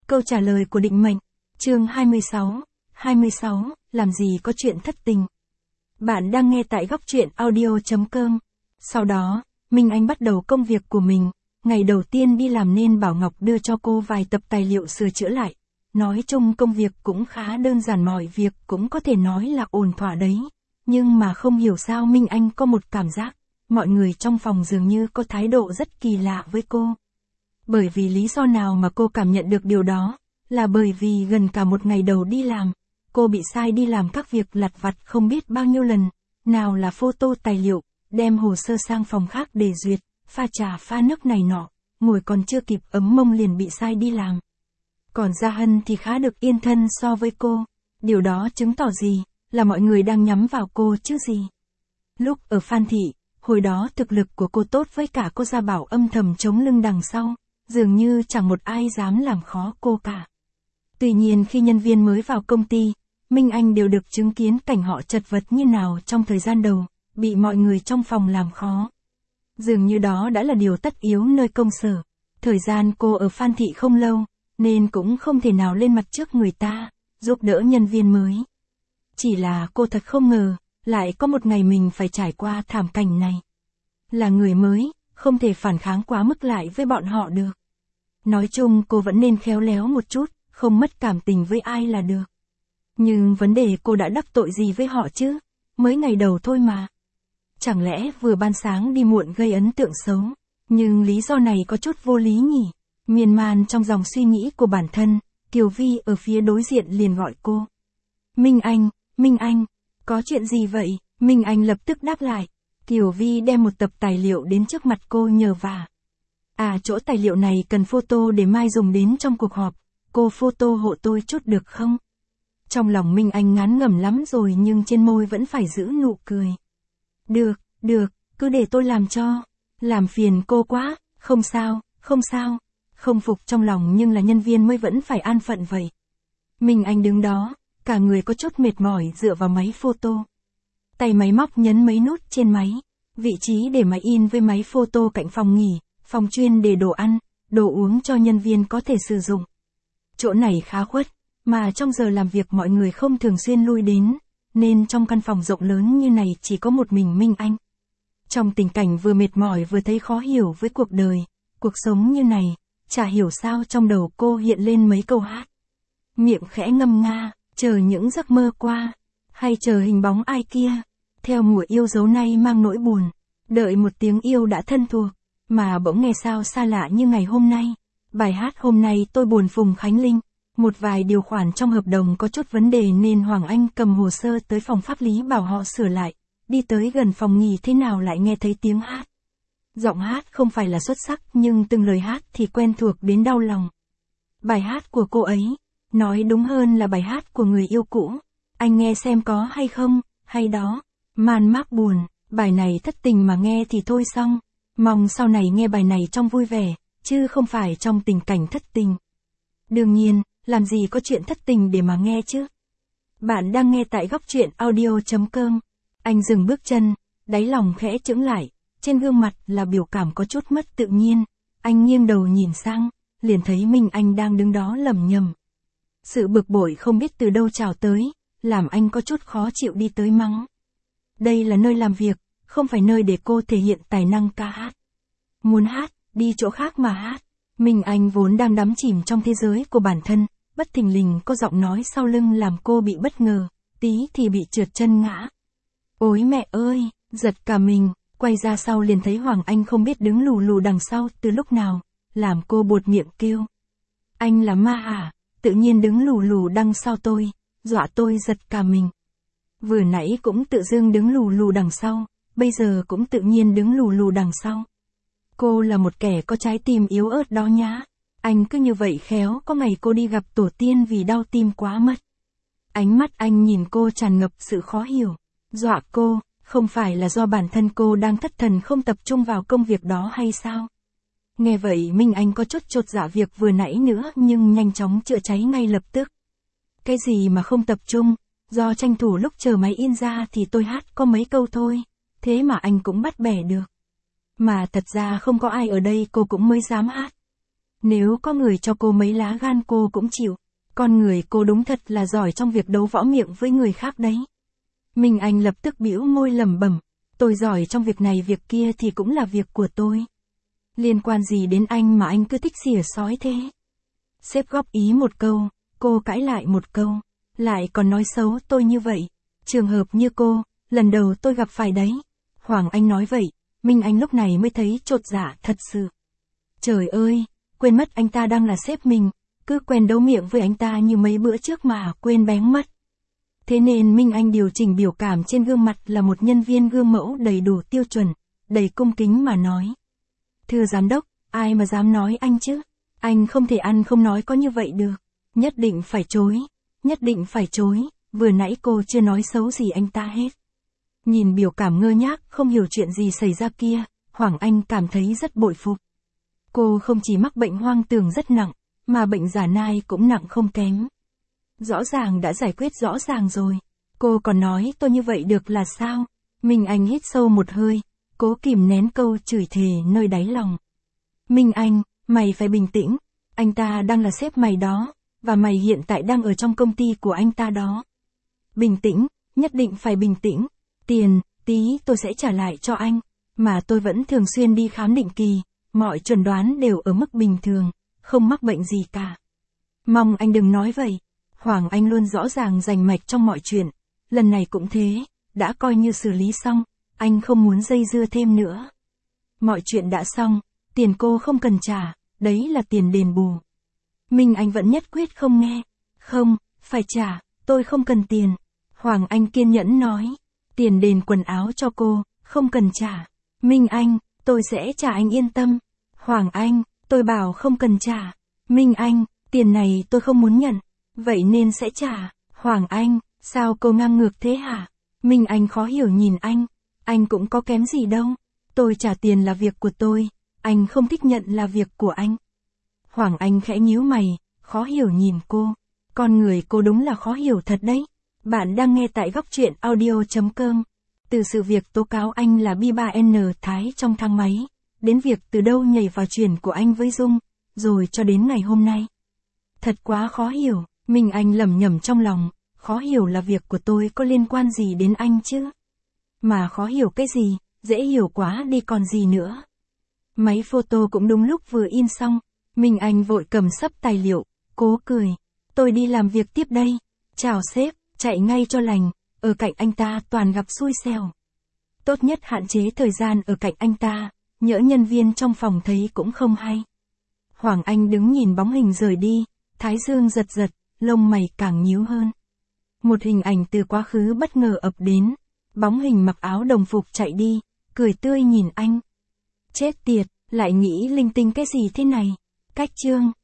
Câu trả lời của định mệnh. Chương 26, làm gì có chuyện thất tình. Bạn đang nghe tại góc truyện audio.com. Sau đó, Minh Anh bắt đầu công việc của mình. Ngày đầu tiên đi làm nên bảo Ngọc đưa cho cô vài tập tài liệu sửa chữa lại. Nói chung công việc cũng khá đơn giản, mọi việc cũng có thể nói là ổn thỏa đấy. Nhưng mà không hiểu sao Minh Anh có một cảm giác, mọi người trong phòng dường như có thái độ rất kỳ lạ với cô. Bởi vì lý do nào mà cô cảm nhận được điều đó, là bởi vì gần cả một ngày đầu đi làm, cô bị sai đi làm các việc lặt vặt không biết bao nhiêu lần, nào là photo tài liệu, đem hồ sơ sang phòng khác để duyệt, pha trà pha nước này nọ, ngồi còn chưa kịp ấm mông liền bị sai đi làm. Còn Gia Hân thì khá được yên thân so với cô, điều đó chứng tỏ gì, là mọi người đang nhắm vào cô chứ gì. Lúc ở Phan Thị, hồi đó thực lực của cô tốt với cả cô Gia Bảo âm thầm chống lưng đằng sau, dường như chẳng một ai dám làm khó cô cả. Tuy nhiên khi nhân viên mới vào công ty, Minh Anh đều được chứng kiến cảnh họ chật vật như nào trong thời gian đầu, bị mọi người trong phòng làm khó. Dường như đó đã là điều tất yếu nơi công sở. Thời gian cô ở Phan Thị không lâu, nên cũng không thể nào lên mặt trước người ta, giúp đỡ nhân viên mới. Chỉ là cô thật không ngờ, lại có một ngày mình phải trải qua thảm cảnh này. Là người mới, không thể phản kháng quá mức lại với bọn họ được. Nói chung cô vẫn nên khéo léo một chút, không mất cảm tình với ai là được. Nhưng vấn đề cô đã đắc tội gì với họ chứ, mới ngày đầu thôi mà. Chẳng lẽ vừa ban sáng đi muộn gây ấn tượng xấu, nhưng lý do này có chút vô lý nhỉ. Miên man trong dòng suy nghĩ của bản thân, Kiều Vi ở phía đối diện liền gọi cô. Minh Anh, có chuyện gì vậy? Minh Anh lập tức đáp lại. Kiều Vi đem một tập tài liệu đến trước mặt cô nhờ vả. Chỗ tài liệu này cần photo để mai dùng đến trong cuộc họp, cô photo hộ tôi chút được không? Trong lòng Minh Anh ngán ngẩm lắm rồi nhưng trên môi vẫn phải giữ nụ cười. Được, cứ để tôi làm cho. Làm phiền cô quá, không sao. Không phục trong lòng nhưng là nhân viên mới vẫn phải an phận vậy. Minh Anh đứng đó, cả người có chút mệt mỏi dựa vào máy photo. Tay máy móc nhấn mấy nút trên máy. Vị trí để máy in với máy photo cạnh phòng nghỉ, phòng chuyên để đồ ăn, đồ uống cho nhân viên có thể sử dụng. Chỗ này khá khuất, mà trong giờ làm việc mọi người không thường xuyên lui đến, nên trong căn phòng rộng lớn như này chỉ có một mình Minh Anh. Trong tình cảnh vừa mệt mỏi vừa thấy khó hiểu với cuộc đời, cuộc sống như này, chả hiểu sao trong đầu cô hiện lên mấy câu hát. Miệng khẽ ngâm nga, chờ những giấc mơ qua, hay chờ hình bóng ai kia, theo mùa yêu dấu nay mang nỗi buồn, đợi một tiếng yêu đã thân thuộc, mà bỗng nghe sao xa lạ như ngày hôm nay. Bài hát hôm nay tôi buồn Phùng Khánh Linh. Một vài điều khoản trong hợp đồng có chút vấn đề nên Hoàng Anh cầm hồ sơ tới phòng pháp lý bảo họ sửa lại. Đi tới gần phòng nghỉ thế nào lại nghe thấy tiếng hát. Giọng hát không phải là xuất sắc nhưng từng lời hát thì quen thuộc đến đau lòng. Bài hát của cô ấy, nói đúng hơn là bài hát của người yêu cũ. Anh nghe xem có hay không, hay đó. Man mác buồn, bài này thất tình mà nghe thì thôi xong. Mong sau này nghe bài này trong vui vẻ, chứ không phải trong tình cảnh thất tình. Đương nhiên, làm gì có chuyện thất tình để mà nghe chứ. Bạn đang nghe tại góc truyện audio.com. Anh dừng bước chân, đáy lòng khẽ chững lại, trên gương mặt là biểu cảm có chút mất tự nhiên. Anh nghiêng đầu nhìn sang, liền thấy Minh Anh đang đứng đó lẩm nhẩm. Sự bực bội không biết từ đâu trào tới, làm anh có chút khó chịu đi tới mắng. Đây là nơi làm việc, không phải nơi để cô thể hiện tài năng ca hát. Muốn hát, đi chỗ khác mà hát. Minh Anh vốn đang đắm chìm trong thế giới của bản thân, bất thình lình có giọng nói sau lưng làm cô bị bất ngờ, tí thì bị trượt chân ngã. Ôi mẹ ơi, giật cả mình, quay ra sau liền thấy Hoàng Anh không biết đứng lù lù đằng sau từ lúc nào, làm cô buột miệng kêu. Anh là ma à, tự nhiên đứng lù lù đằng sau tôi, dọa tôi giật cả mình. Vừa nãy cũng tự dưng đứng lù lù đằng sau, bây giờ cũng tự nhiên đứng lù lù đằng sau. Cô là một kẻ có trái tim yếu ớt đó nhá. Anh cứ như vậy khéo có ngày cô đi gặp tổ tiên vì đau tim quá mất. Ánh mắt anh nhìn cô tràn ngập sự khó hiểu. Dọa cô, không phải là do bản thân cô đang thất thần không tập trung vào công việc đó hay sao? Nghe vậy Minh Anh có chút chột dạ việc vừa nãy nữa nhưng nhanh chóng chữa cháy ngay lập tức. Cái gì mà không tập trung, do tranh thủ lúc chờ máy in ra thì tôi hát có mấy câu thôi, thế mà anh cũng bắt bẻ được. Mà thật ra không có ai ở đây cô cũng mới dám hát. Nếu có người cho cô mấy lá gan cô cũng chịu. Con người cô đúng thật là giỏi trong việc đấu võ miệng với người khác đấy. Minh Anh lập tức bĩu môi lẩm bẩm, tôi giỏi trong việc này việc kia thì cũng là việc của tôi. Liên quan gì đến anh mà anh cứ thích xỉa xói thế? Sếp góp ý một câu, cô cãi lại một câu, lại còn nói xấu tôi như vậy. Trường hợp như cô, lần đầu tôi gặp phải đấy. Hoàng Anh nói vậy, Minh Anh lúc này mới thấy chột dạ thật sự. Trời ơi, quên mất anh ta đang là sếp mình, cứ quen đấu miệng với anh ta như mấy bữa trước mà quên bén mất. Thế nên Minh Anh điều chỉnh biểu cảm trên gương mặt là một nhân viên gương mẫu đầy đủ tiêu chuẩn, đầy cung kính mà nói. Thưa giám đốc, ai mà dám nói anh chứ? Anh không thể ăn không nói có như vậy được. Nhất định phải chối. Nhất định phải chối. Vừa nãy cô chưa nói xấu gì anh ta hết. Nhìn biểu cảm ngơ ngác không hiểu chuyện gì xảy ra kia, Hoàng Anh cảm thấy rất bội phục. Cô không chỉ mắc bệnh hoang tưởng rất nặng, mà bệnh giả nai cũng nặng không kém. Rõ ràng đã giải quyết rõ ràng rồi. Cô còn nói tôi như vậy được là sao? Minh Anh hít sâu một hơi, cố kìm nén câu chửi thề nơi đáy lòng. Minh Anh, mày phải bình tĩnh. Anh ta đang là sếp mày đó, và mày hiện tại đang ở trong công ty của anh ta đó. Bình tĩnh, nhất định phải bình tĩnh. Tiền, tí tôi sẽ trả lại cho anh. Mà tôi vẫn thường xuyên đi khám định kỳ, mọi chuẩn đoán đều ở mức bình thường, không mắc bệnh gì cả. Mong anh đừng nói vậy. Hoàng Anh luôn rõ ràng rành mạch trong mọi chuyện. Lần này cũng thế, đã coi như xử lý xong, anh không muốn dây dưa thêm nữa. Mọi chuyện đã xong, tiền cô không cần trả, đấy là tiền đền bù. Minh Anh vẫn nhất quyết không nghe. Không, phải trả, tôi không cần tiền. Hoàng Anh kiên nhẫn nói. Tiền đền quần áo cho cô, không cần trả. Minh Anh, tôi sẽ trả anh yên tâm. Hoàng Anh, tôi bảo không cần trả. Minh Anh, tiền này tôi không muốn nhận, vậy nên sẽ trả. Hoàng Anh, sao cô ngang ngược thế hả? Minh Anh khó hiểu nhìn anh cũng có kém gì đâu. Tôi trả tiền là việc của tôi, anh không thích nhận là việc của anh. Hoàng Anh khẽ nhíu mày, khó hiểu nhìn cô. Con người cô đúng là khó hiểu thật đấy. Bạn đang nghe tại góc truyện audio.com. Từ sự việc tố cáo anh là B3N Thái trong thang máy, đến việc từ đâu nhảy vào chuyện của anh với Dung, rồi cho đến ngày hôm nay. Thật quá khó hiểu, Minh Anh lẩm nhẩm trong lòng, khó hiểu là việc của tôi có liên quan gì đến anh chứ? Mà khó hiểu cái gì, dễ hiểu quá đi còn gì nữa. Máy photo cũng đúng lúc vừa in xong, Minh Anh vội cầm sấp tài liệu, cố cười. Tôi đi làm việc tiếp đây. Chào sếp, chạy ngay cho lành, ở cạnh anh ta toàn gặp xui xẻo. Tốt nhất hạn chế thời gian ở cạnh anh ta, nhỡ nhân viên trong phòng thấy cũng không hay. Hoàng Anh đứng nhìn bóng hình rời đi, thái dương giật giật, lông mày càng nhíu hơn. Một hình ảnh từ quá khứ bất ngờ ập đến, bóng hình mặc áo đồng phục chạy đi, cười tươi nhìn anh. Chết tiệt, lại nghĩ linh tinh cái gì thế này? Cách chương